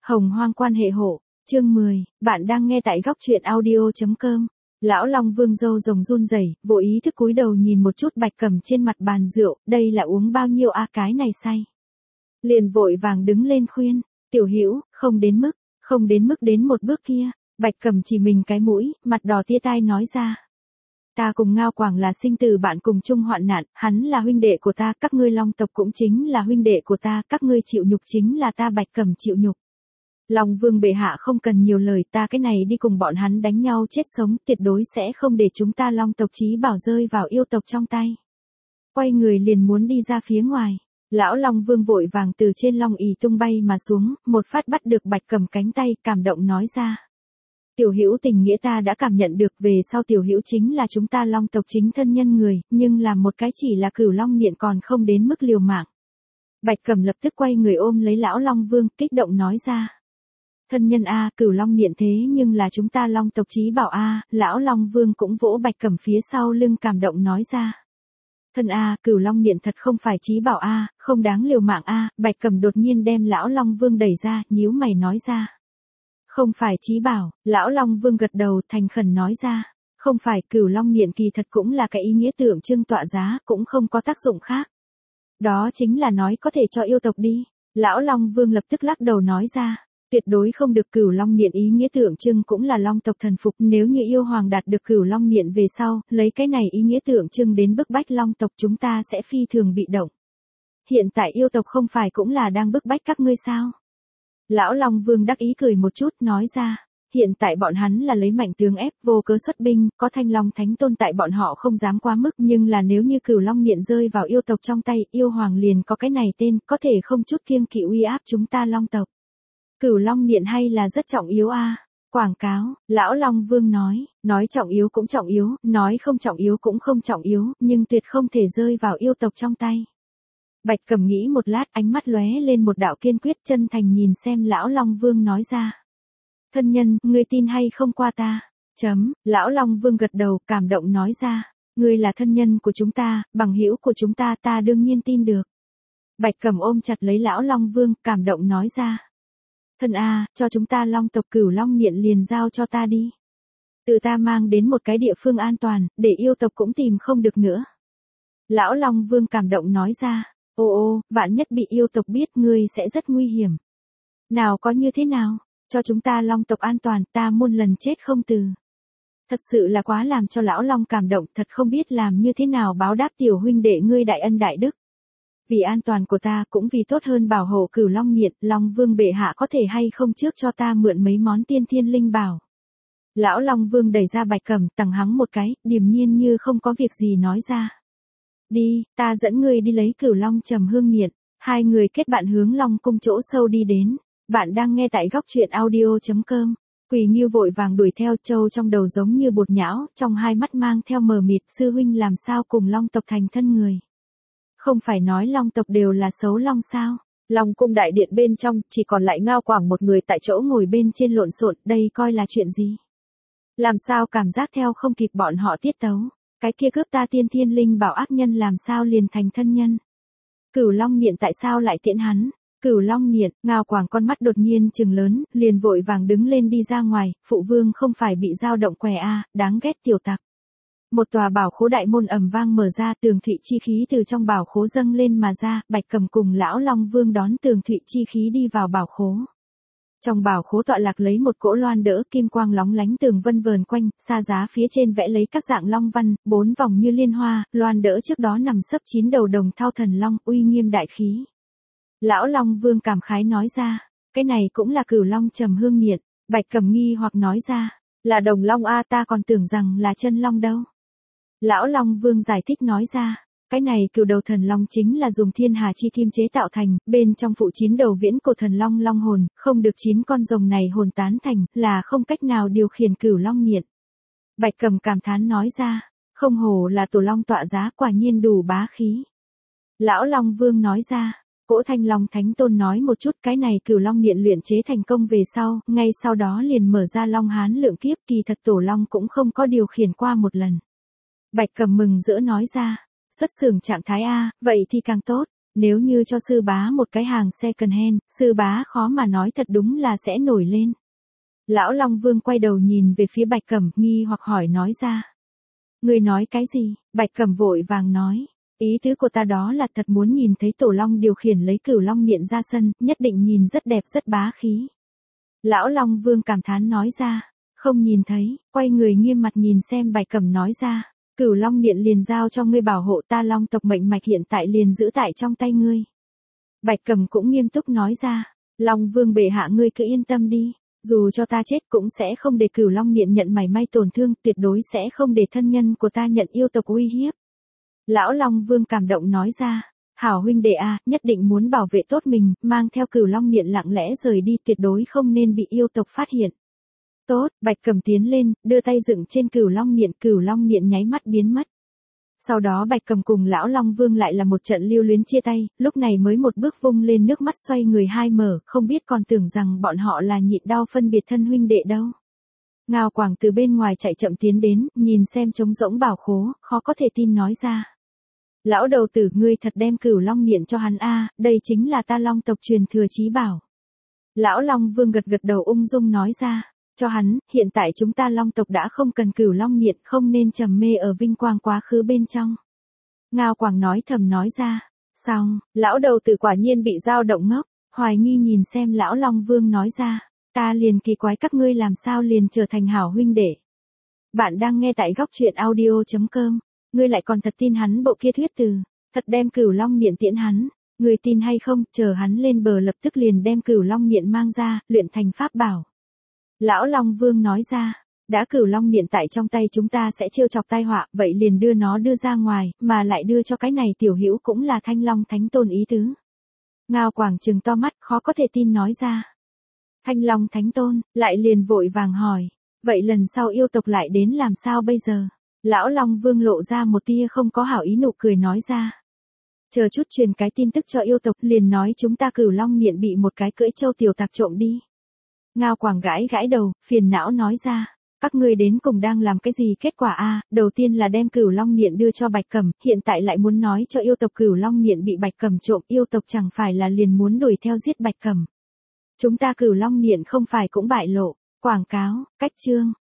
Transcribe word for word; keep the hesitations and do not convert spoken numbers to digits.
Hồng hoang quan hệ hộ, chương mười, bạn đang nghe tại góc truyện audio.com. Lão Long Vương râu rồng run rẩy, vô ý thức cúi đầu nhìn một chút Bạch Cẩm trên mặt bàn rượu, đây là uống bao nhiêu a cái này say. Liền vội vàng đứng lên khuyên, tiểu hữu, không đến mức, không đến mức đến một bước kia. Bạch Cẩm chỉ mình cái mũi, mặt đỏ tia tai nói ra. Ta cùng Ngao Quảng là sinh tử bạn cùng chung hoạn nạn, hắn là huynh đệ của ta, các ngươi Long tộc cũng chính là huynh đệ của ta, các ngươi chịu nhục chính là ta Bạch Cẩm chịu nhục. Long Vương bệ hạ không cần nhiều lời, ta cái này đi cùng bọn hắn đánh nhau chết sống, tuyệt đối sẽ không để chúng ta Long tộc chí bảo rơi vào yêu tộc trong tay. Quay người liền muốn đi ra phía ngoài, lão Long Vương vội vàng từ trên Long ỷ tung bay mà xuống, một phát bắt được Bạch Cẩm cánh tay, cảm động nói ra. Tiểu hữu tình nghĩa ta đã cảm nhận được, về sau tiểu hữu chính là chúng ta Long tộc chính thân nhân người, nhưng làm một cái chỉ là Cửu Long Niệm còn không đến mức liều mạng. Bạch Cẩm lập tức quay người ôm lấy lão Long Vương, kích động nói ra. Thân nhân a, Cửu Long Niệm thế nhưng là chúng ta Long tộc chí bảo a, lão Long Vương cũng vỗ Bạch Cẩm phía sau lưng cảm động nói ra. Thân a, Cửu Long Niệm thật không phải chí bảo a, không đáng liều mạng a, Bạch Cẩm đột nhiên đem lão Long Vương đẩy ra, nhíu mày nói ra. Không phải chí bảo, lão Long Vương gật đầu thành khẩn nói ra. Không phải, Cửu Long Niệm kỳ thật cũng là cái ý nghĩa tượng trưng tọa giá, cũng không có tác dụng khác. Đó chính là nói có thể cho yêu tộc đi. Lão Long Vương lập tức lắc đầu nói ra. Tuyệt đối không được, Cửu Long Niệm ý nghĩa tượng trưng cũng là Long tộc thần phục, nếu như yêu hoàng đạt được Cửu Long Niệm về sau, lấy cái này ý nghĩa tượng trưng đến bức bách Long tộc, chúng ta sẽ phi thường bị động. Hiện tại yêu tộc không phải cũng là đang bức bách các ngươi sao? Lão Long Vương đắc ý cười một chút nói ra, hiện tại bọn hắn là lấy mạnh tướng ép, vô cớ xuất binh, có Thanh Long Thánh Tôn tại bọn họ không dám quá mức, nhưng là nếu như Cửu Long Niệm rơi vào yêu tộc trong tay, yêu hoàng liền có cái này tên, có thể không chút kiêng kỵ uy áp chúng ta Long tộc. Cửu Long Niệm hay là rất trọng yếu a. À? Quảng cáo, lão Long Vương nói, nói trọng yếu cũng trọng yếu, nói không trọng yếu cũng không trọng yếu, nhưng tuyệt không thể rơi vào yêu tộc trong tay. Bạch Cẩm nghĩ một lát, ánh mắt lóe lên một đạo kiên quyết, chân thành nhìn xem lão Long Vương nói ra. Thân nhân, ngươi tin hay không qua ta? Chấm, lão Long Vương gật đầu, cảm động nói ra. Ngươi là thân nhân của chúng ta, bằng hữu của chúng ta, ta đương nhiên tin được. Bạch Cẩm ôm chặt lấy lão Long Vương, cảm động nói ra. Thân a, cho chúng ta Long tộc Cửu Long Niệm liền giao cho ta đi. Tự ta mang đến một cái địa phương an toàn, để yêu tộc cũng tìm không được nữa. Lão Long Vương cảm động nói ra. Ô ô, vạn nhất bị yêu tộc biết, ngươi sẽ rất nguy hiểm. Nào có như thế nào, cho chúng ta Long tộc an toàn, ta muôn lần chết không từ. Thật sự là quá làm cho lão Long cảm động, thật không biết làm như thế nào báo đáp tiểu huynh đệ ngươi đại ân đại đức. Vì an toàn của ta, cũng vì tốt hơn bảo hộ Cửu Long Niệm, Long Vương bệ hạ có thể hay không trước cho ta mượn mấy món tiên thiên linh bảo. Lão Long Vương đẩy ra Bạch Cẩm, tằng hắng một cái, điềm nhiên như không có việc gì nói ra. Đi, ta dẫn ngươi đi lấy Cửu Long Trầm Hương Niệm. Hai người kết bạn hướng Long cung chỗ sâu đi đến. Bạn đang nghe tại góc truyện audio.com. Quỳ Nghiêu vội vàng đuổi theo, trâu trong đầu giống như bột nhão, trong hai mắt mang theo mờ mịt, sư huynh làm sao cùng Long tộc thành thân người. Không phải nói Long tộc đều là xấu Long sao? Long cung đại điện bên trong, chỉ còn lại Ngao Quảng một người tại chỗ ngồi bên trên lộn xộn, đây coi là chuyện gì? Làm sao cảm giác theo không kịp bọn họ tiết tấu? Cái kia cướp ta tiên thiên linh bảo ác nhân làm sao liền thành thân nhân? Cửu Long Niệm tại sao lại tiễn hắn? Cửu Long Niệm, Ngao Quảng con mắt đột nhiên trừng lớn, liền vội vàng đứng lên đi ra ngoài, phụ vương không phải bị dao động què a, à, đáng ghét tiểu tặc. Một tòa bảo khố đại môn ầm vang mở ra, tường thụy chi khí từ trong bảo khố dâng lên mà ra, Bạch Cẩm cùng lão Long Vương đón tường thụy chi khí đi vào bảo khố. Trong bảo khố tọa lạc lấy một cỗ loan đỡ, kim quang lóng lánh, tường vân vờn quanh, sa giá phía trên vẽ lấy các dạng long văn, bốn vòng như liên hoa, loan đỡ trước đó nằm sấp chín đầu đồng thau thần long, uy nghiêm đại khí. Lão Long Vương cảm khái nói ra, cái này cũng là Cửu Long Trầm Hương Niệm. Bạch Cẩm nghi hoặc nói ra, là đồng long a, ta còn tưởng rằng là chân long đâu. Lão Long Vương giải thích nói ra, cái này cửu đầu thần long chính là dùng thiên hà chi kim chế tạo thành, bên trong phụ chín đầu viễn cổ thần long long hồn, không được chín con rồng này hồn tán thành, là không cách nào điều khiển Cửu Long Niệm. Bạch Cẩm cảm thán nói ra, không hổ là tổ long tọa giá, quả nhiên đủ bá khí. Lão Long Vương nói ra, cỗ Thanh Long Thánh Tôn nói một chút, cái này Cửu Long Niệm luyện chế thành công về sau, ngay sau đó liền mở ra Long Hán lượng kiếp, kỳ thật tổ long cũng không có điều khiển qua một lần. Bạch Cẩm mừng rỡ nói ra, xuất xưởng trạng thái a, vậy thì càng tốt. Nếu như cho sư bá một cái hàng second hand, sư bá khó mà nói thật đúng là sẽ nổi lên. Lão Long Vương quay đầu nhìn về phía Bạch Cẩm, nghi hoặc hỏi nói ra. Ngươi nói cái gì? Bạch Cẩm vội vàng nói. Ý tứ của ta đó là thật muốn nhìn thấy Tổ Long điều khiển lấy Cửu Long Điện ra sân, nhất định nhìn rất đẹp rất bá khí. Lão Long Vương cảm thán nói ra. Không nhìn thấy, quay người nghiêm mặt nhìn xem Bạch Cẩm nói ra. Cửu Long Điện liền giao cho ngươi bảo hộ, ta Long tộc mệnh mạch hiện tại liền giữ tại trong tay ngươi. Bạch Cẩm cũng nghiêm túc nói ra. Long Vương bệ hạ, ngươi cứ yên tâm đi. Dù cho ta chết cũng sẽ không để Cửu Long Điện nhận mảy may tổn thương, tuyệt đối sẽ không để thân nhân của ta nhận yêu tộc uy hiếp. Lão Long Vương cảm động nói ra. Hảo huynh đệ a, nhất định muốn bảo vệ tốt mình, mang theo Cửu Long Điện lặng lẽ rời đi, tuyệt đối không nên bị yêu tộc phát hiện. Tốt, Bạch Cẩm tiến lên, đưa tay dựng trên Cửu Long Điện, Cửu Long Điện nháy mắt biến mất. Sau đó Bạch Cẩm cùng Lão Long Vương lại là một trận lưu luyến chia tay, lúc này mới một bước vung lên nước mắt xoay người hai mở, không biết còn tưởng rằng bọn họ là nhịn đau phân biệt thân huynh đệ đâu. Ngao Quảng từ bên ngoài chạy chậm tiến đến, nhìn xem trống rỗng bảo khố, khó có thể tin nói ra. Lão đầu tử, ngươi thật đem Cửu Long Điện cho hắn a, đây chính là ta Long tộc truyền thừa chí bảo. Lão Long Vương gật gật đầu ung dung nói ra. Cho hắn, hiện tại chúng ta Long tộc đã không cần Cửu Long Điện, không nên trầm mê ở vinh quang quá khứ bên trong. Ngao Quảng nói thầm nói ra. Xong, lão đầu tử quả nhiên bị dao động ngốc, hoài nghi nhìn xem Lão Long Vương nói ra. Ta liền kỳ quái các ngươi làm sao liền trở thành hảo huynh đệ. Bạn đang nghe tại góc truyện audio chấm com. Ngươi lại còn thật tin hắn bộ kia thuyết từ, thật đem Cửu Long Điện tiễn hắn. Ngươi tin hay không, chờ hắn lên bờ lập tức liền đem Cửu Long Điện mang ra, luyện thành pháp bảo. Lão Long Vương nói ra, đã Cửu Long Điện tại trong tay chúng ta sẽ trêu chọc tai họa, vậy liền đưa nó đưa ra ngoài, mà lại đưa cho cái này tiểu hữu cũng là Thanh Long Thánh Tôn ý tứ. Ngao Quảng trừng to mắt khó có thể tin nói ra. Thanh Long Thánh Tôn, lại liền vội vàng hỏi, vậy lần sau yêu tộc lại đến làm sao bây giờ? Lão Long Vương lộ ra một tia không có hảo ý nụ cười nói ra. Chờ chút truyền cái tin tức cho yêu tộc, liền nói chúng ta Cửu Long Điện bị một cái cưỡi trâu tiểu tặc trộm đi. Ngao Quảng gãi gãi đầu, phiền não nói ra, các ngươi đến cùng đang làm cái gì kết quả a? Đầu tiên là đem Cửu Long Điện đưa cho Bạch Cẩm, hiện tại lại muốn nói cho yêu tộc Cửu Long Điện bị Bạch Cẩm trộm, yêu tộc chẳng phải là liền muốn đuổi theo giết Bạch Cẩm. Chúng ta Cửu Long Điện không phải cũng bại lộ, quảng cáo, cách chương.